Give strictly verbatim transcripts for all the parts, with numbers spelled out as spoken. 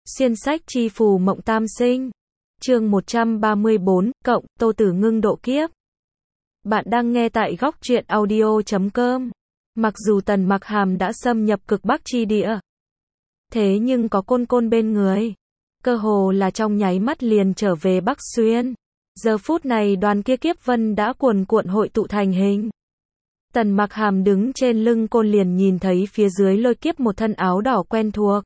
Xuyên sách chi phù mộng tam sinh. Chương một trăm ba mươi bốn, cộng, Tô Tử Ngưng độ kiếp. Bạn đang nghe tại góc truyện audio chấm com. Mặc dù Tần Mặc Hàm đã xâm nhập cực Bắc chi địa, thế nhưng có Côn Côn bên người, cơ hồ là trong nháy mắt liền trở về Bắc Xuyên. Giờ phút này đoàn kia kiếp vân đã cuồn cuộn hội tụ thành hình. Tần Mặc Hàm đứng trên lưng côn liền nhìn thấy phía dưới lôi kiếp một thân áo đỏ quen thuộc.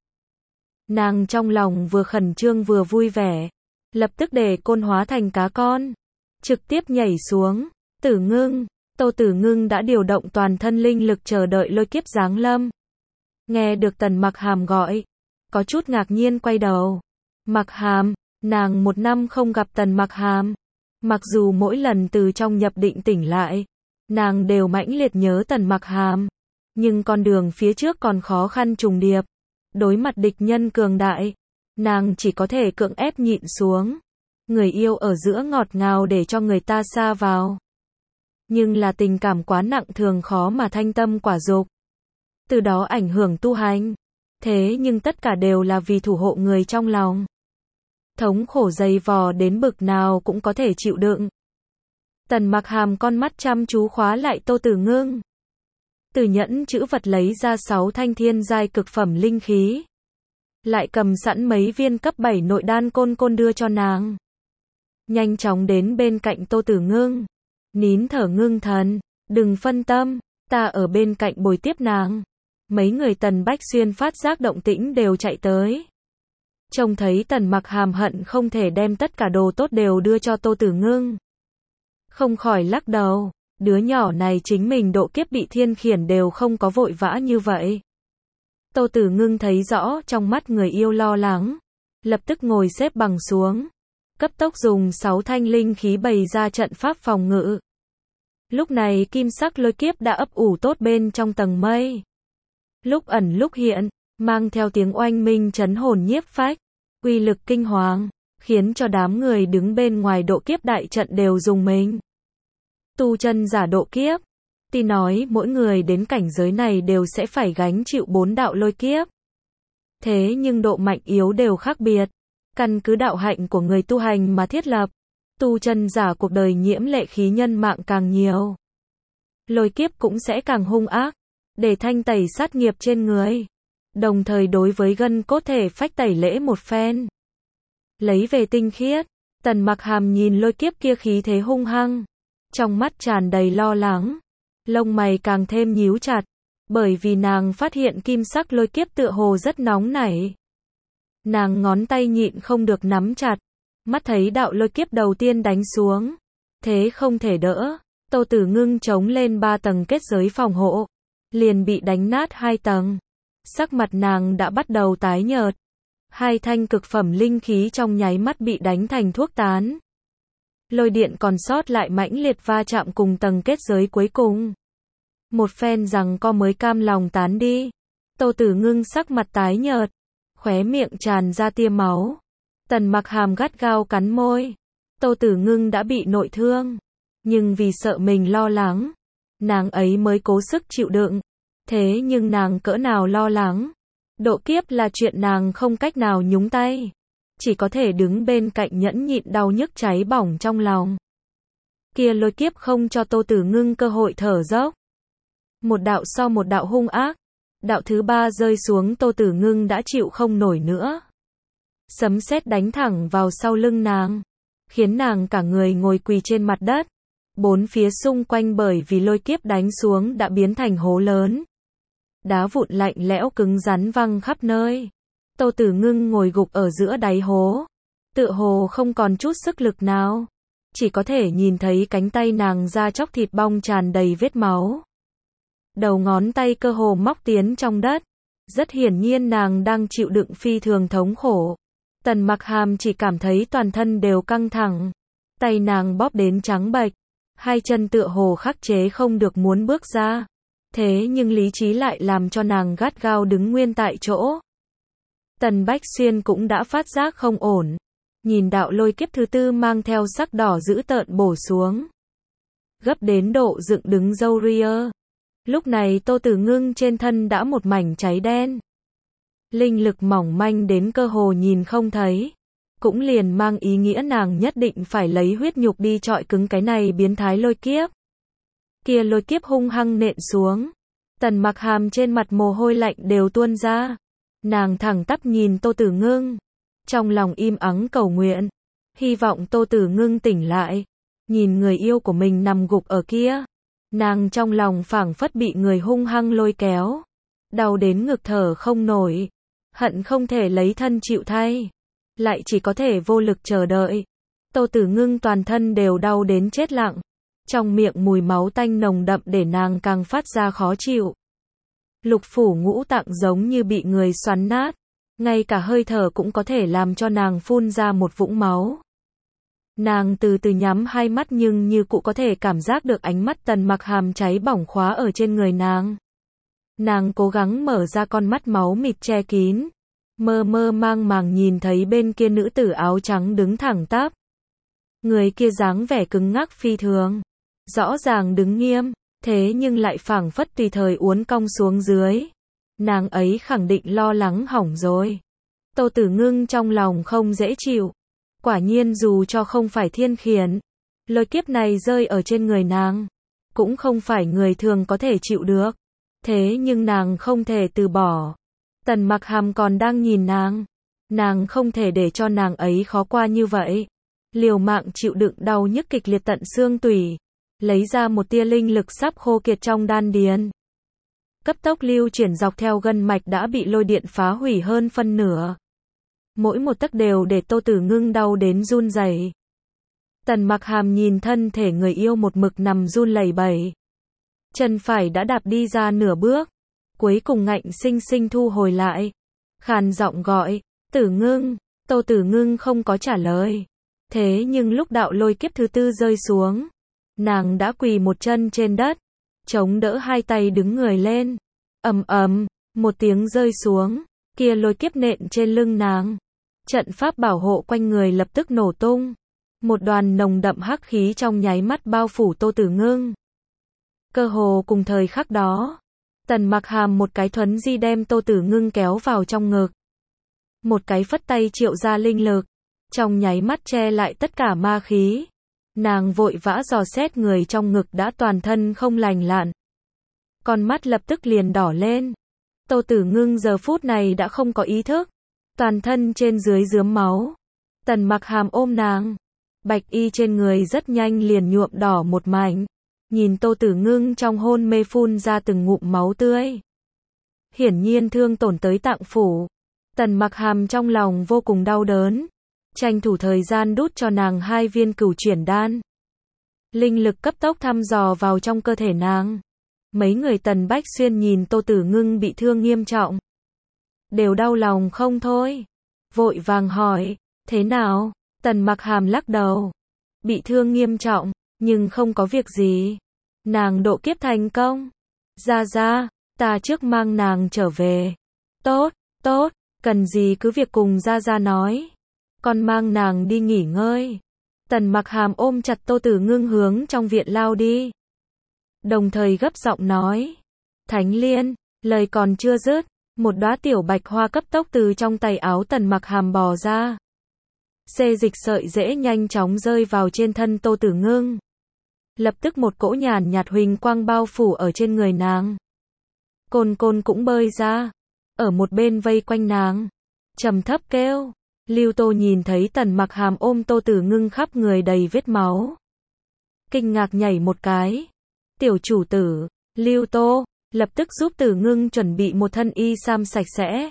Nàng trong lòng vừa khẩn trương vừa vui vẻ, lập tức để côn hóa thành cá con, trực tiếp nhảy xuống. Tử Ngưng, Tô Tử Ngưng đã điều động toàn thân linh lực chờ đợi lôi kiếp giáng lâm. Nghe được Tần Mặc Hàm gọi, có chút ngạc nhiên quay đầu. Mặc Hàm, nàng một năm không gặp Tần Mặc Hàm. Mặc dù mỗi lần từ trong nhập định tỉnh lại, nàng đều mãnh liệt nhớ Tần Mặc Hàm, nhưng con đường phía trước còn khó khăn trùng điệp. Đối mặt địch nhân cường đại, nàng chỉ có thể cưỡng ép nhịn xuống. Người yêu ở giữa ngọt ngào để cho người ta xa vào, nhưng là tình cảm quá nặng thường khó mà thanh tâm quả dục, từ đó ảnh hưởng tu hành. Thế nhưng tất cả đều là vì thủ hộ người trong lòng. Thống khổ dày vò đến bực nào cũng có thể chịu đựng. Tần Mặc Hàm con mắt chăm chú khóa lại Tô Tử Ngưng. Từ nhẫn chữ vật lấy ra sáu thanh thiên giai cực phẩm linh khí, lại cầm sẵn mấy viên cấp bảy nội đan Côn Côn đưa cho nàng. Nhanh chóng đến bên cạnh Tô Tử Ngưng, nín thở ngưng thần, đừng phân tâm, ta ở bên cạnh bồi tiếp nàng. Mấy người Tần Bách Xuyên phát giác động tĩnh đều chạy tới. Trông thấy Tần Mặc Hàm hận không thể đem tất cả đồ tốt đều đưa cho Tô Tử Ngưng, không khỏi lắc đầu. Đứa nhỏ này chính mình độ kiếp bị thiên khiển đều không có vội vã như vậy. Tô Tử Ngưng thấy rõ trong mắt người yêu lo lắng, lập tức ngồi xếp bằng xuống, cấp tốc dùng sáu thanh linh khí bày ra trận pháp phòng ngự. Lúc này kim sắc lôi kiếp đã ấp ủ tốt bên trong tầng mây, lúc ẩn lúc hiện, mang theo tiếng oanh minh chấn hồn nhiếp phách, uy lực kinh hoàng, khiến cho đám người đứng bên ngoài độ kiếp đại trận đều rùng mình. Tu chân giả độ kiếp, tuy nói mỗi người đến cảnh giới này đều sẽ phải gánh chịu bốn đạo lôi kiếp, thế nhưng độ mạnh yếu đều khác biệt, căn cứ đạo hạnh của người tu hành mà thiết lập. Tu chân giả cuộc đời nhiễm lệ khí nhân mạng càng nhiều, lôi kiếp cũng sẽ càng hung ác, để thanh tẩy sát nghiệp trên người, đồng thời đối với gân cốt thể phách tẩy lễ một phen, lấy về tinh khiết. Tần Mặc Hàm nhìn lôi kiếp kia khí thế hung hăng, trong mắt tràn đầy lo lắng, lông mày càng thêm nhíu chặt, bởi vì nàng phát hiện kim sắc lôi kiếp tựa hồ rất nóng nảy. Nàng ngón tay nhịn không được nắm chặt, mắt thấy đạo lôi kiếp đầu tiên đánh xuống, thế không thể đỡ, Tô Tử Ngưng chống lên ba tầng kết giới phòng hộ, liền bị đánh nát hai tầng. Sắc mặt nàng đã bắt đầu tái nhợt, hai thanh cực phẩm linh khí trong nháy mắt bị đánh thành thuốc tán. Lôi điện còn sót lại mãnh liệt va chạm cùng tầng kết giới cuối cùng. Một phen giằng co mới cam lòng tán đi. Tô Tử Ngưng sắc mặt tái nhợt, khóe miệng tràn ra tia máu. Tần Mặc Hàm gắt gao cắn môi. Tô Tử Ngưng đã bị nội thương, nhưng vì sợ mình lo lắng, nàng ấy mới cố sức chịu đựng. Thế nhưng nàng cỡ nào lo lắng, độ kiếp là chuyện nàng không cách nào nhúng tay, chỉ có thể đứng bên cạnh nhẫn nhịn đau nhức cháy bỏng trong lòng. Kia lôi kiếp không cho Tô Tử Ngưng cơ hội thở dốc. Một đạo sau một đạo hung ác, đạo thứ ba rơi xuống Tô Tử Ngưng đã chịu không nổi nữa. Sấm sét đánh thẳng vào sau lưng nàng, khiến nàng cả người ngồi quỳ trên mặt đất. Bốn phía xung quanh bởi vì lôi kiếp đánh xuống đã biến thành hố lớn. Đá vụn lạnh lẽo cứng rắn văng khắp nơi. Tô Tử Ngưng ngồi gục ở giữa đáy hố, tựa hồ không còn chút sức lực nào, chỉ có thể nhìn thấy cánh tay nàng da chóc thịt bong tràn đầy vết máu. Đầu ngón tay cơ hồ móc tiến trong đất, rất hiển nhiên nàng đang chịu đựng phi thường thống khổ. Tần Mặc Hàm chỉ cảm thấy toàn thân đều căng thẳng, tay nàng bóp đến trắng bệch, hai chân tựa hồ khắc chế không được muốn bước ra, thế nhưng lý trí lại làm cho nàng gắt gao đứng nguyên tại chỗ. Tần Bách Xuyên cũng đã phát giác không ổn, nhìn đạo lôi kiếp thứ tư mang theo sắc đỏ dữ tợn bổ xuống, gấp đến độ dựng đứng râu ria. Lúc này Tô Tử Ngưng trên thân đã một mảnh cháy đen, linh lực mỏng manh đến cơ hồ nhìn không thấy. Cũng liền mang ý nghĩa nàng nhất định phải lấy huyết nhục đi trọi cứng cái này biến thái lôi kiếp. Kia lôi kiếp hung hăng nện xuống. Tần Mặc Hàm trên mặt mồ hôi lạnh đều tuôn ra. Nàng thẳng tắp nhìn Tô Tử Ngưng. Trong lòng im ắng cầu nguyện. Hy vọng Tô Tử Ngưng tỉnh lại. Nhìn người yêu của mình nằm gục ở kia. Nàng trong lòng phảng phất bị người hung hăng lôi kéo. Đau đến ngực thở không nổi. Hận không thể lấy thân chịu thay. Lại chỉ có thể vô lực chờ đợi. Tô Tử Ngưng toàn thân đều đau đến chết lặng. Trong miệng mùi máu tanh nồng đậm để nàng càng phát ra khó chịu. Lục phủ ngũ tạng giống như bị người xoắn nát. Ngay cả hơi thở cũng có thể làm cho nàng phun ra một vũng máu. Nàng từ từ nhắm hai mắt nhưng như cụ có thể cảm giác được ánh mắt Tần Mặc Hàm cháy bỏng khóa ở trên người nàng. Nàng cố gắng mở ra con mắt máu mịt che kín. Mơ mơ mang màng nhìn thấy bên kia nữ tử áo trắng đứng thẳng tắp. Người kia dáng vẻ cứng ngắc phi thường. Rõ ràng đứng nghiêm, thế nhưng lại phảng phất tùy thời uốn cong xuống dưới. Nàng ấy khẳng định lo lắng hỏng rồi. Tô Tử Ngưng trong lòng không dễ chịu. Quả nhiên dù cho không phải thiên khiển, lôi kiếp này rơi ở trên người nàng, cũng không phải người thường có thể chịu được. Thế nhưng nàng không thể từ bỏ. Tần Mặc Hàm còn đang nhìn nàng. Nàng không thể để cho nàng ấy khó qua như vậy. Liều mạng chịu đựng đau nhức kịch liệt tận xương tủy. Lấy ra một tia linh lực sắp khô kiệt trong đan điền. Cấp tốc lưu chuyển dọc theo gân mạch đã bị lôi điện phá hủy hơn phân nửa. Mỗi một tấc đều để Tô Tử Ngưng đau đến run rẩy. Tần Mặc Hàm nhìn thân thể người yêu một mực nằm run lẩy bẩy. Chân phải đã đạp đi ra nửa bước. Cuối cùng ngạnh sinh sinh thu hồi lại. Khàn giọng gọi, Tử Ngưng. Tô Tử Ngưng không có trả lời. Thế nhưng lúc đạo lôi kiếp thứ tư rơi xuống, nàng đã quỳ một chân trên đất, chống đỡ hai tay đứng người lên. Ầm ầm, một tiếng rơi xuống, kia lôi kiếp nện trên lưng nàng. Trận pháp bảo hộ quanh người lập tức nổ tung. Một đoàn nồng đậm hắc khí trong nháy mắt bao phủ Tô Tử Ngưng. Cơ hồ cùng thời khắc đó, Tần Mặc Hàm một cái thuấn di đem Tô Tử Ngưng kéo vào trong ngực. Một cái phất tay triệu ra linh lực, trong nháy mắt che lại tất cả ma khí. Nàng vội vã dò xét người trong ngực đã toàn thân không lành lặn. Con mắt lập tức liền đỏ lên. Tô Tử Ngưng giờ phút này đã không có ý thức. Toàn thân trên dưới rướm máu. Tần Mặc Hàm ôm nàng. Bạch y trên người rất nhanh liền nhuộm đỏ một mảnh. Nhìn Tô Tử Ngưng trong hôn mê phun ra từng ngụm máu tươi. Hiển nhiên thương tổn tới tạng phủ. Tần Mặc Hàm trong lòng vô cùng đau đớn. Tranh thủ thời gian đút cho nàng hai viên cửu chuyển đan. Linh lực cấp tốc thăm dò vào trong cơ thể nàng. Mấy người Tần Bách Xuyên nhìn Tô Tử Ngưng bị thương nghiêm trọng. Đều đau lòng không thôi. Vội vàng hỏi, thế nào? Tần Mặc Hàm lắc đầu. Bị thương nghiêm trọng, nhưng không có việc gì. Nàng độ kiếp thành công. Ra ra, ta trước mang nàng trở về. Tốt, tốt, cần gì cứ việc cùng ra ra nói. Con mang nàng đi nghỉ ngơi. Tần Mặc Hàm ôm chặt Tô Tử Ngưng hướng trong viện lao đi. Đồng thời gấp giọng nói. Thánh Liên, lời còn chưa dứt. Một đóa tiểu bạch hoa cấp tốc từ trong tay áo Tần Mặc Hàm bò ra. Xê dịch sợi rễ nhanh chóng rơi vào trên thân Tô Tử Ngưng. Lập tức một cỗ nhàn nhạt huỳnh quang bao phủ ở trên người nàng. Côn Côn cũng bơi ra. Ở một bên vây quanh nàng. Trầm thấp kêu. Lưu Tô nhìn thấy Tần Mặc Hàm ôm Tô Tử Ngưng khắp người đầy vết máu. Kinh ngạc nhảy một cái. Tiểu chủ tử, Lưu Tô, lập tức giúp Tử Ngưng chuẩn bị một thân y sam sạch sẽ.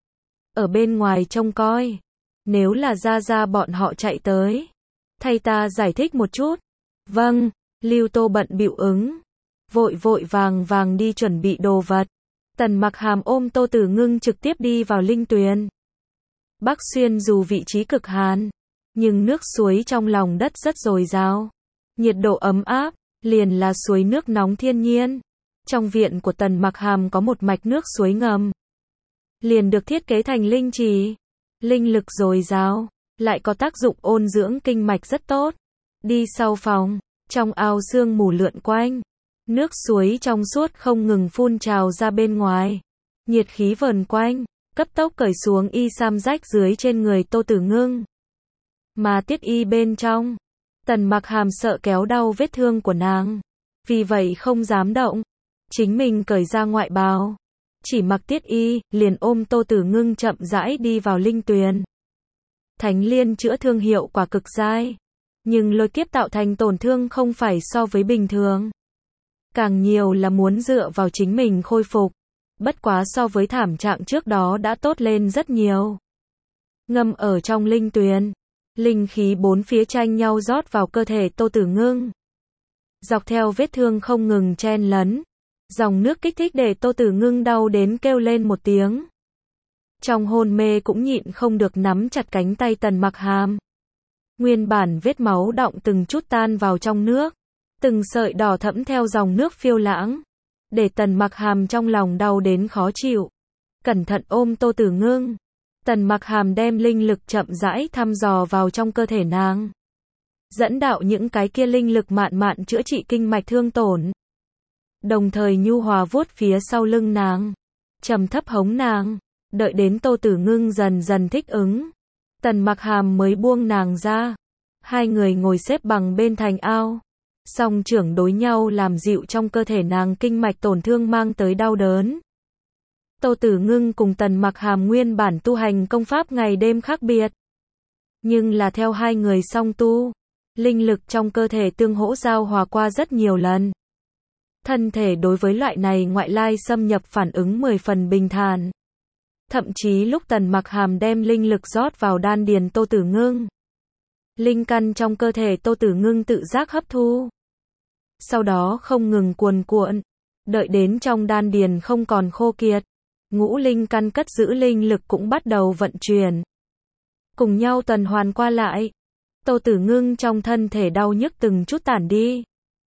Ở bên ngoài trông coi. Nếu là ra ra bọn họ chạy tới. Thay ta giải thích một chút. Vâng, Lưu Tô bận bịu ứng. Vội vội vàng vàng đi chuẩn bị đồ vật. Tần Mặc Hàm ôm Tô Tử Ngưng trực tiếp đi vào linh tuyền. Bắc Xuyên dù vị trí cực hàn, nhưng nước suối trong lòng đất rất dồi dào. Nhiệt độ ấm áp, liền là suối nước nóng thiên nhiên. Trong viện của Tần Mặc Hàm có một mạch nước suối ngầm. Liền được thiết kế thành linh trì. Linh lực dồi dào, lại có tác dụng ôn dưỡng kinh mạch rất tốt. Đi sau phòng, trong ao sương mù lượn quanh. Nước suối trong suốt không ngừng phun trào ra bên ngoài. Nhiệt khí vờn quanh. cấp tốc cởi xuống y sam rách dưới trên người Tô Tử Ngưng. Mà tiết y bên trong, Tần Mặc Hàm sợ kéo đau vết thương của nàng, vì vậy không dám động. Chính mình cởi ra ngoại bào, chỉ mặc tiết y, liền ôm Tô Tử Ngưng chậm rãi đi vào linh tuyền. Thánh liên chữa thương hiệu quả cực dai, nhưng lôi kiếp tạo thành tổn thương không phải so với bình thường. Càng nhiều là muốn dựa vào chính mình khôi phục. Bất quá so với thảm trạng trước đó đã tốt lên rất nhiều. Ngâm ở trong linh tuyền, linh khí bốn phía tranh nhau rót vào cơ thể Tô Tử Ngưng. Dọc theo vết thương không ngừng chen lấn, dòng nước kích thích để Tô Tử Ngưng đau đến kêu lên một tiếng. Trong hôn mê cũng nhịn không được nắm chặt cánh tay Tần Mặc Hàm. Nguyên bản vết máu đọng từng chút tan vào trong nước, từng sợi đỏ thẫm theo dòng nước phiêu lãng, để Tần Mặc Hàm trong lòng đau đến khó chịu. Cẩn thận ôm Tô Tử Ngưng, Tần Mặc Hàm đem linh lực chậm rãi thăm dò vào trong cơ thể nàng, dẫn đạo những cái kia linh lực mạn mạn chữa trị kinh mạch thương tổn, đồng thời nhu hòa vuốt phía sau lưng nàng, trầm thấp hống nàng. Đợi đến Tô Tử Ngưng dần dần thích ứng, Tần Mặc Hàm mới buông nàng ra. Hai người ngồi xếp bằng bên thành ao, song trưởng đối nhau làm dịu trong cơ thể nàng kinh mạch tổn thương mang tới đau đớn. Tô Tử Ngưng cùng Tần Mặc Hàm nguyên bản tu hành công pháp ngày đêm khác biệt, nhưng là theo hai người song tu, linh lực trong cơ thể tương hỗ giao hòa qua rất nhiều lần. Thân thể đối với loại này ngoại lai xâm nhập phản ứng mười phần bình thản. Thậm chí lúc Tần Mặc Hàm đem linh lực rót vào đan điền Tô Tử Ngưng, linh căn trong cơ thể Tô Tử Ngưng tự giác hấp thu. Sau đó không ngừng cuồn cuộn, đợi đến trong đan điền không còn khô kiệt, ngũ linh căn cất giữ linh lực cũng bắt đầu vận chuyển. Cùng nhau tuần hoàn qua lại, Tô Tử Ngưng trong thân thể đau nhức từng chút tản đi.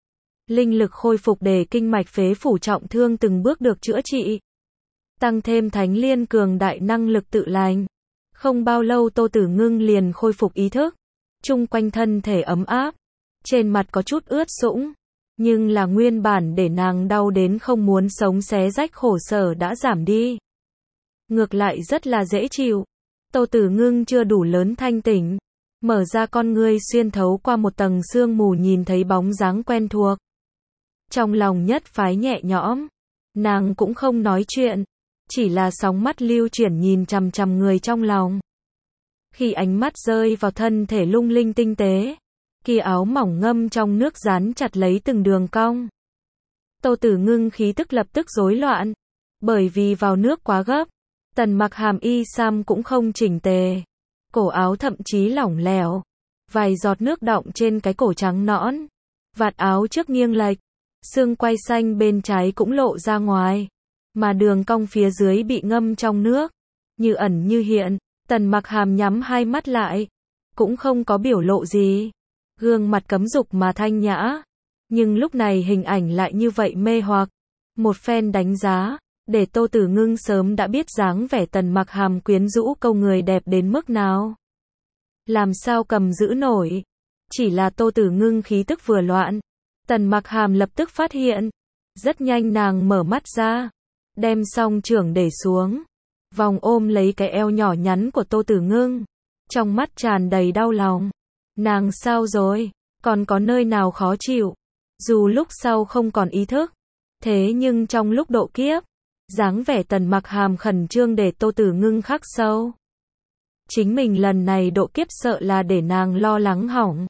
Linh lực khôi phục để kinh mạch phế phủ trọng thương từng bước được chữa trị. Tăng thêm thánh liên cường đại năng lực tự lành. Không bao lâu Tô Tử Ngưng liền khôi phục ý thức. Chung quanh thân thể ấm áp. Trên mặt có chút ướt sũng. Nhưng là nguyên bản để nàng đau đến không muốn sống xé rách khổ sở đã giảm đi. Ngược lại rất là dễ chịu. Tô Tử Ngưng chưa đủ lớn thanh tỉnh. Mở ra con ngươi xuyên thấu qua một tầng sương mù nhìn thấy bóng dáng quen thuộc. Trong lòng nhất phái nhẹ nhõm. Nàng cũng không nói chuyện. Chỉ là sóng mắt lưu chuyển nhìn chằm chằm người trong lòng. Khi ánh mắt rơi vào thân thể lung linh tinh tế, kia áo mỏng ngâm trong nước dán chặt lấy từng đường cong. Tô Tử Ngưng khí tức lập tức rối loạn, bởi vì vào nước quá gấp, Tần Mặc Hàm y sam cũng không chỉnh tề, cổ áo thậm chí lỏng lẻo, vài giọt nước đọng trên cái cổ trắng nõn, vạt áo trước nghiêng lệch, xương quai xanh bên trái cũng lộ ra ngoài. Mà đường cong phía dưới bị ngâm trong nước, như ẩn như hiện. Tần Mặc Hàm nhắm hai mắt lại, cũng không có biểu lộ gì, gương mặt cấm dục mà thanh nhã, nhưng lúc này hình ảnh lại như vậy mê hoặc. Một phen đánh giá, để Tô Tử Ngưng sớm đã biết dáng vẻ Tần Mặc Hàm quyến rũ câu người đẹp đến mức nào. Làm sao cầm giữ nổi, chỉ là Tô Tử Ngưng khí tức vừa loạn, Tần Mặc Hàm lập tức phát hiện, rất nhanh nàng mở mắt ra. Đem song trưởng để xuống, vòng ôm lấy cái eo nhỏ nhắn của Tô Tử Ngưng, trong mắt tràn đầy đau lòng. Nàng sao rồi, còn có nơi nào khó chịu? Dù lúc sau không còn ý thức, thế nhưng trong lúc độ kiếp, dáng vẻ Tần Mặc Hàm khẩn trương để Tô Tử Ngưng khắc sâu. Chính mình lần này độ kiếp sợ là để nàng lo lắng hỏng.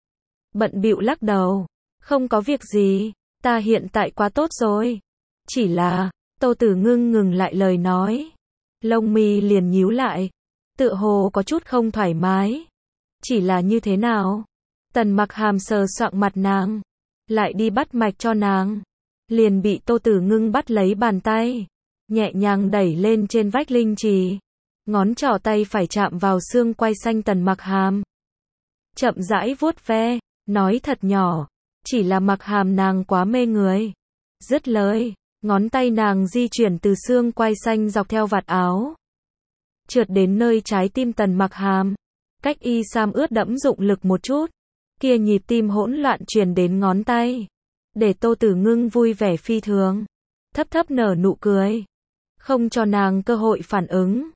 Bận bịu lắc đầu, không có việc gì, ta hiện tại quá tốt rồi. Chỉ là Tô Tử Ngưng ngừng lại lời nói, lông mi liền nhíu lại, tựa hồ có chút không thoải mái. Chỉ là như thế nào? Tần Mặc Hàm sờ soạng mặt nàng, lại đi bắt mạch cho nàng, liền bị Tô Tử Ngưng bắt lấy bàn tay, nhẹ nhàng đẩy lên trên vách linh trì, ngón trỏ tay phải chạm vào xương quai xanh Tần Mặc Hàm, chậm rãi vuốt ve, nói thật nhỏ, chỉ là Mặc Hàm nàng quá mê người. Dứt lời, ngón tay nàng di chuyển từ xương quai xanh dọc theo vạt áo, trượt đến nơi trái tim Tần Mặc Hàm, cách y sam ướt đẫm dụng lực một chút, kia nhịp tim hỗn loạn truyền đến ngón tay, để Tô Tử Ngưng vui vẻ phi thường, thấp thấp nở nụ cười, không cho nàng cơ hội phản ứng,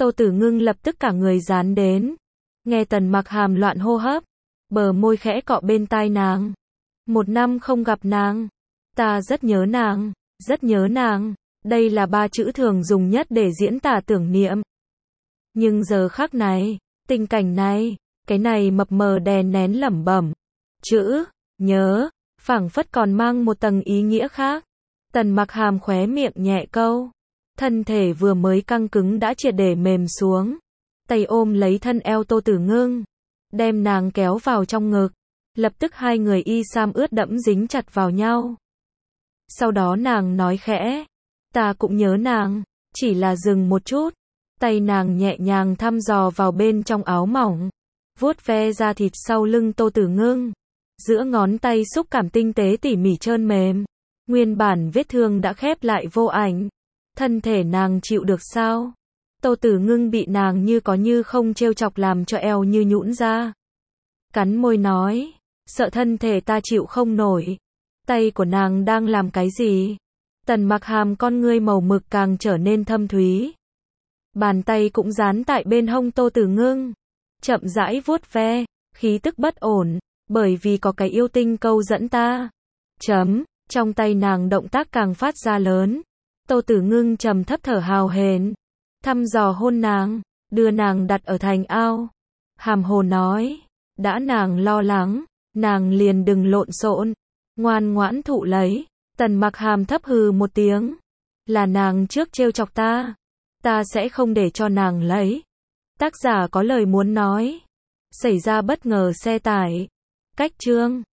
Tô Tử Ngưng lập tức cả người dán đến. Nghe Tần Mặc Hàm loạn hô hấp, bờ môi khẽ cọ bên tai nàng. Một năm không gặp nàng, ta rất nhớ nàng, rất nhớ nàng. Đây là ba chữ thường dùng nhất để diễn tả tưởng niệm. Nhưng giờ khắc này, tình cảnh này, cái này mập mờ đè nén lẩm bẩm. Chữ, nhớ, phảng phất còn mang một tầng ý nghĩa khác. Tần Mặc Hàm khóe miệng nhẹ câu. Thân thể vừa mới căng cứng đã triệt để mềm xuống. Tay ôm lấy thân eo Tô Tử Ngưng, đem nàng kéo vào trong ngực. Lập tức hai người y sam ướt đẫm dính chặt vào nhau. Sau đó nàng nói khẽ, ta cũng nhớ nàng, chỉ là dừng một chút. Tay nàng nhẹ nhàng thăm dò vào bên trong áo mỏng, vuốt ve da thịt sau lưng Tô Tử Ngưng. Giữa ngón tay xúc cảm tinh tế tỉ mỉ trơn mềm. Nguyên bản vết thương đã khép lại vô ảnh. Thân thể nàng chịu được sao? Tô Tử Ngưng bị nàng như có như không trêu chọc làm cho eo như nhũn ra. Cắn môi nói, sợ thân thể ta chịu không nổi. Tay của nàng đang làm cái gì? Tần Mặc Hàm con ngươi màu mực càng trở nên thâm thúy. Bàn tay cũng dán tại bên hông Tô Tử Ngưng, chậm rãi vuốt ve, khí tức bất ổn, bởi vì có cái yêu tinh câu dẫn ta. Chấm, trong tay nàng động tác càng phát ra lớn. Tô Tử Ngưng trầm thấp thở hào hển, thăm dò hôn nàng, đưa nàng đặt ở thành ao. Hàm hồ nói, đã nàng lo lắng, nàng liền đừng lộn xộn, ngoan ngoãn thụ lấy. Tần Mặc Hàm thấp hừ một tiếng, là nàng trước trêu chọc ta, ta sẽ không để cho nàng lấy. Tác giả có lời muốn nói. Xảy ra bất ngờ xe tải. Cách chương